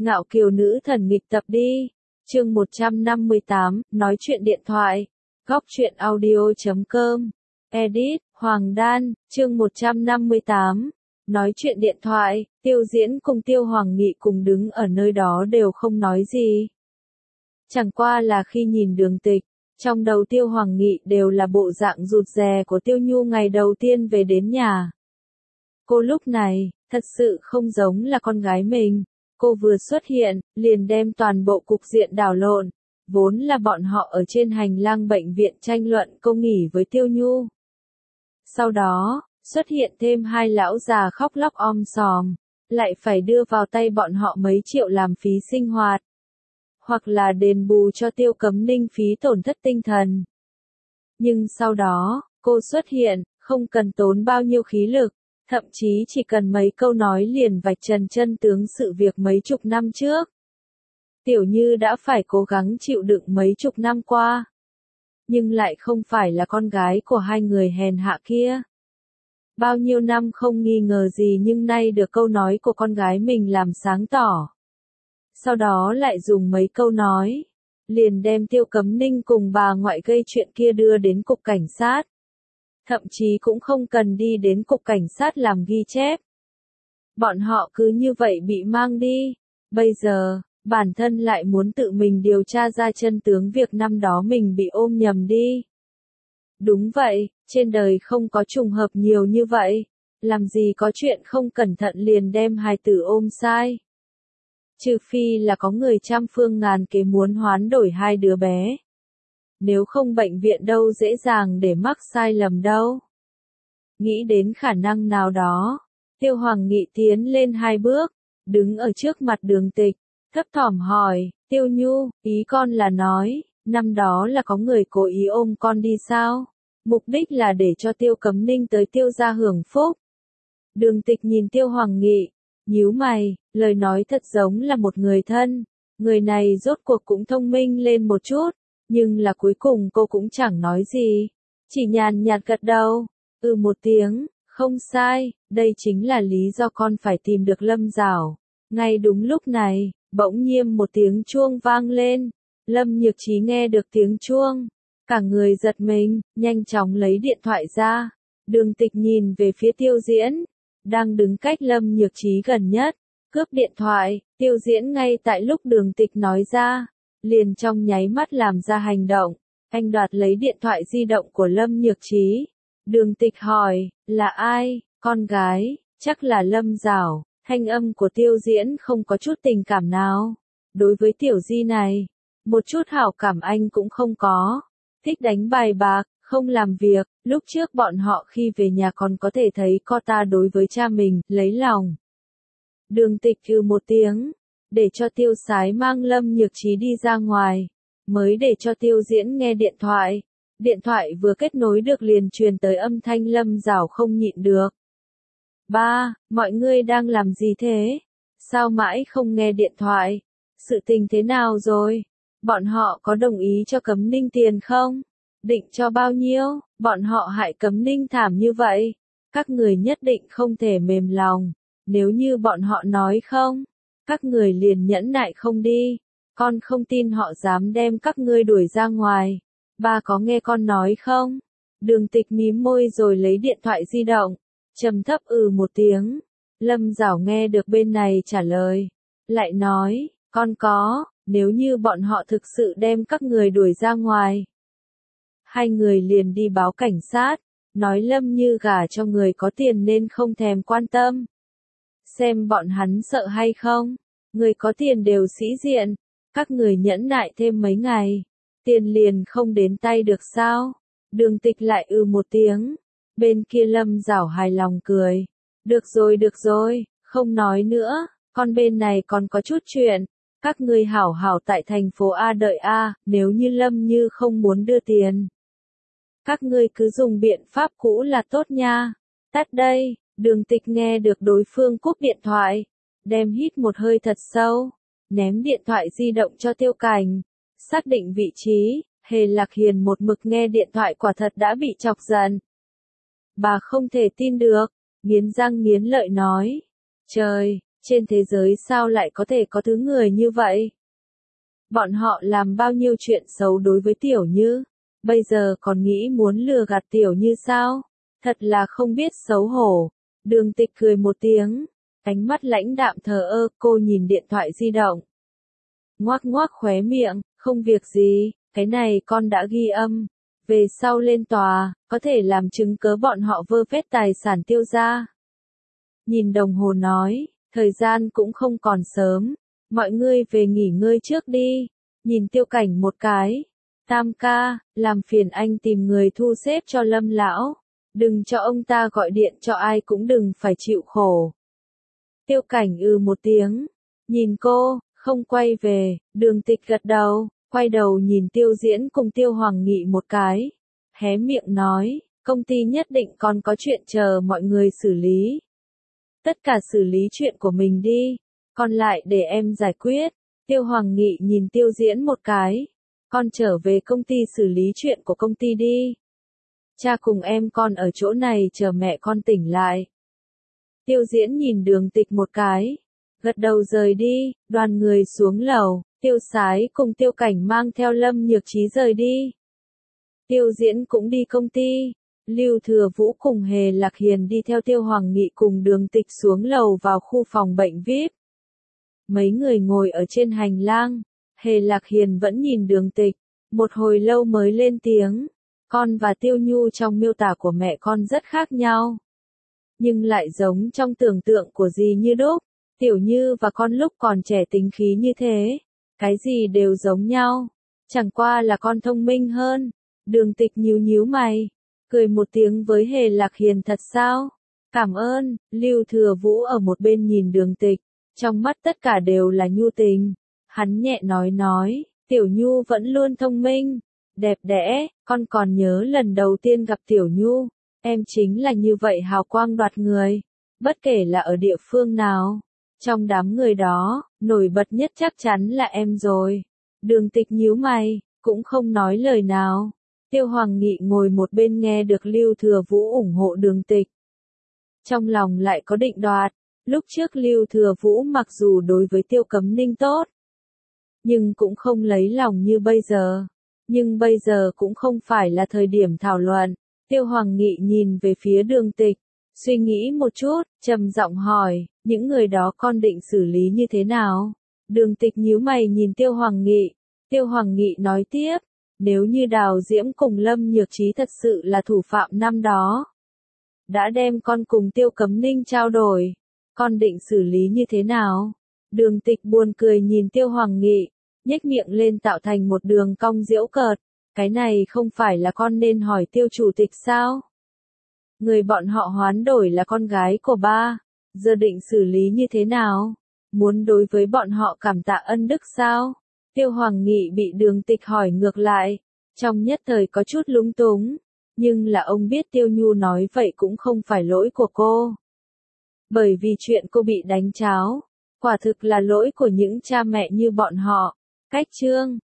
Ngạo kiều nữ thần nghịch tập đi. Chương 158, nói chuyện điện thoại. Góc truyện audio.com. Edit, Hoàng Đan, chương 158. Nói chuyện điện thoại, Tiêu Diễn cùng Tiêu Hoàng Nghị cùng đứng ở nơi đó đều không nói gì. Chẳng qua là khi nhìn Đường Tịch, trong đầu Tiêu Hoàng Nghị đều là bộ dạng rụt rè của Tiêu Nhu ngày đầu tiên về đến nhà. Cô lúc này, thật sự không giống là con gái mình. Cô vừa xuất hiện, liền đem toàn bộ cục diện đảo lộn. Vốn là bọn họ ở trên hành lang bệnh viện tranh luận cô nghỉ với Tiêu Nhu. Sau đó, xuất hiện thêm hai lão già khóc lóc om sòm, lại phải đưa vào tay bọn họ mấy triệu làm phí sinh hoạt. Hoặc là đền bù cho Tiêu Cấm Ninh phí tổn thất tinh thần. Nhưng sau đó, cô xuất hiện, không cần tốn bao nhiêu khí lực. Thậm chí chỉ cần mấy câu nói liền vạch trần chân tướng sự việc mấy chục năm trước. Tiểu Như đã phải cố gắng chịu đựng mấy chục năm qua. Nhưng lại không phải là con gái của hai người hèn hạ kia. Bao nhiêu năm không nghi ngờ gì nhưng nay được câu nói của con gái mình làm sáng tỏ. Sau đó lại dùng mấy câu nói. Liền đem Tiêu Cấm Ninh cùng bà ngoại gây chuyện kia đưa đến cục cảnh sát. Thậm chí cũng không cần đi đến cục cảnh sát làm ghi chép. Bọn họ cứ như vậy bị mang đi. Bây giờ, bản thân lại muốn tự mình điều tra ra chân tướng việc năm đó mình bị ôm nhầm đi. Đúng vậy, trên đời không có trùng hợp nhiều như vậy. Làm gì có chuyện không cẩn thận liền đem hài tử ôm sai. Trừ phi là có người trăm phương ngàn kế muốn hoán đổi hai đứa bé. Nếu không bệnh viện đâu dễ dàng để mắc sai lầm đâu. Nghĩ đến khả năng nào đó, Tiêu Hoàng Nghị tiến lên hai bước, đứng ở trước mặt Đường Tịch, thấp thỏm hỏi, Tiêu Nhu, ý con là nói, năm đó là có người cố ý ôm con đi sao? Mục đích là để cho Tiêu Cấm Ninh tới Tiêu gia hưởng phúc. Đường Tịch nhìn Tiêu Hoàng Nghị, nhíu mày, lời nói thật giống là một người thân. Người này rốt cuộc cũng thông minh lên một chút. Nhưng là cuối cùng cô cũng chẳng nói gì, chỉ nhàn nhạt gật đầu, một tiếng, không sai, đây chính là lý do con phải tìm được Lâm Giảo. Ngay đúng lúc này, bỗng nhiên một tiếng chuông vang lên, Lâm Nhược Trí nghe được tiếng chuông, cả người giật mình, nhanh chóng lấy điện thoại ra, Đường Tịch nhìn về phía Tiêu Diễn, đang đứng cách Lâm Nhược Trí gần nhất, cướp điện thoại, Tiêu Diễn ngay tại lúc Đường Tịch nói ra. Liền trong nháy mắt làm ra hành động, anh đoạt lấy điện thoại di động của Lâm Nhược Trí. Đường Tịch hỏi, là ai, con gái, chắc là Lâm Giảo, thanh âm của Tiêu Diễn không có chút tình cảm nào. Đối với tiểu di này, một chút hảo cảm anh cũng không có, thích đánh bài bạc, không làm việc, lúc trước bọn họ khi về nhà còn có thể thấy co ta đối với cha mình, lấy lòng. Đường Tịch một tiếng. Để cho Tiêu Sái mang Lâm Nhược Trí đi ra ngoài, mới để cho Tiêu Diễn nghe điện thoại. Điện thoại vừa kết nối được liền truyền tới âm thanh Lâm Giảo không nhịn được. Ba, mọi người đang làm gì thế? Sao mãi không nghe điện thoại? Sự tình thế nào rồi? Bọn họ có đồng ý cho Cấm Ninh tiền không? Định cho bao nhiêu? Bọn họ hại Cấm Ninh thảm như vậy. Các người nhất định không thể mềm lòng. Nếu như bọn họ nói không, các người liền nhẫn nại không đi, con không tin họ dám đem các ngươi đuổi ra ngoài. Ba có nghe con nói không? Đường Tịch mím môi rồi lấy điện thoại di động, trầm thấp một tiếng. Lâm Giảo nghe được bên này trả lời, lại nói, con có, nếu như bọn họ thực sự đem các người đuổi ra ngoài. Hai người liền đi báo cảnh sát, nói Lâm Như gả cho người có tiền nên không thèm quan tâm. Xem bọn hắn sợ hay không, người có tiền đều sĩ diện, các người nhẫn nại thêm mấy ngày, tiền liền không đến tay được sao? Đường Tịch lại một tiếng, bên kia Lâm Giảo hài lòng cười, được rồi, không nói nữa, con bên này còn có chút chuyện, các người hảo hảo tại thành phố A đợi A, nếu như Lâm Như không muốn đưa tiền. Các ngươi cứ dùng biện pháp cũ là tốt nha, tắt đây. Đường Tịch nghe được đối phương cúp điện thoại, đem hít một hơi thật sâu, ném điện thoại di động cho Tiêu Cảnh, xác định vị trí, Hề Lạc Hiền một mực nghe điện thoại quả thật đã bị chọc giận. Bà không thể tin được, nghiến răng nghiến lợi nói, trời, Trên thế giới sao lại có thể có thứ người như vậy? Bọn họ làm bao nhiêu chuyện xấu đối với Tiểu Như, bây giờ còn nghĩ muốn lừa gạt Tiểu Như sao? Thật là không biết xấu hổ. Đường Tịch cười một tiếng, ánh mắt lãnh đạm thờ ơ, cô nhìn điện thoại di động. Ngoác ngoác khóe miệng, không việc gì, cái này con đã ghi âm. Về sau lên tòa, có thể làm chứng cớ bọn họ vơ vét tài sản Tiêu gia. Nhìn đồng hồ nói, thời gian cũng không còn sớm, mọi người về nghỉ ngơi trước đi. Nhìn Tiêu Cảnh một cái. Tam ca, làm phiền anh tìm người thu xếp cho Lâm lão. Đừng cho ông ta gọi điện cho ai cũng đừng phải chịu khổ. Tiêu Cảnh một tiếng. Nhìn cô, không quay về, Đường Tịch gật đầu, quay đầu nhìn Tiêu Diễn cùng Tiêu Hoàng Nghị một cái. Hé miệng nói, công ty nhất định còn có chuyện chờ mọi người xử lý. Tất cả xử lý chuyện của mình đi, còn lại để em giải quyết. Tiêu Hoàng Nghị nhìn Tiêu Diễn một cái. Con trở về công ty xử lý chuyện của công ty đi. Cha cùng em con ở chỗ này chờ mẹ con tỉnh lại. Tiêu Diễn nhìn Đường Tịch một cái. Gật đầu rời đi, đoàn người xuống lầu, Tiêu Sái cùng Tiêu Cảnh mang theo Lâm Nhược Trí rời đi. Tiêu Diễn cũng đi công ty. Lưu Thừa Vũ cùng Hề Lạc Hiền đi theo Tiêu Hoàng Nghị cùng Đường Tịch xuống lầu vào khu phòng bệnh VIP. Mấy người ngồi ở trên hành lang. Hề Lạc Hiền vẫn nhìn Đường Tịch, một hồi lâu mới lên tiếng. Con và Tiêu Nhu trong miêu tả của mẹ con rất khác nhau. Nhưng lại giống trong tưởng tượng của dì Như đúc. Tiểu Như và con lúc còn trẻ tính khí như thế. Cái gì đều giống nhau. Chẳng qua là con thông minh hơn. Đường Tịch nhíu nhíu mày. Cười một tiếng với Hề Lạc Hiền thật sao? Cảm ơn. Lưu Thừa Vũ ở một bên nhìn Đường Tịch. Trong mắt tất cả đều là nhu tình. Hắn nhẹ nói, Tiểu Nhu vẫn luôn thông minh, đẹp đẽ, con còn nhớ lần đầu tiên gặp Tiểu Nhu, em chính là như vậy hào quang đoạt người, bất kể là ở địa phương nào, trong đám người đó, nổi bật nhất chắc chắn là em rồi. Đường Tịch nhíu mày, cũng không nói lời nào. Tiêu Hoàng Nghị ngồi một bên nghe được Lưu Thừa Vũ ủng hộ Đường Tịch. Trong lòng lại có định đoạt, lúc trước Lưu Thừa Vũ mặc dù đối với Tiêu Cấm Ninh tốt, nhưng cũng không lấy lòng như bây giờ. Nhưng bây giờ cũng không phải là thời điểm thảo luận. Tiêu Hoàng Nghị nhìn về phía Đường Tịch, suy nghĩ một chút, trầm giọng hỏi, những người đó con định xử lý như thế nào? Đường Tịch nhíu mày nhìn Tiêu Hoàng Nghị. Tiêu Hoàng Nghị nói tiếp, nếu như Đào Diễm cùng Lâm Nhược Trí thật sự là thủ phạm năm đó, đã đem con cùng Tiêu Cấm Ninh trao đổi, con định xử lý như thế nào? Đường Tịch buồn cười nhìn Tiêu Hoàng Nghị, nhếch miệng lên tạo thành một đường cong giễu cợt. Cái này không phải là con nên hỏi Tiêu chủ tịch sao? Người bọn họ hoán đổi là con gái của ba, giờ định xử lý như thế nào? Muốn đối với bọn họ cảm tạ ân đức sao? Tiêu Hoàng Nghị bị Đường Tịch hỏi ngược lại, trong nhất thời có chút lúng túng, nhưng là ông biết Tiêu Nhu nói vậy cũng không phải lỗi của cô. Bởi vì chuyện cô bị đánh cháo, quả thực là lỗi của những cha mẹ như bọn họ. Cách chương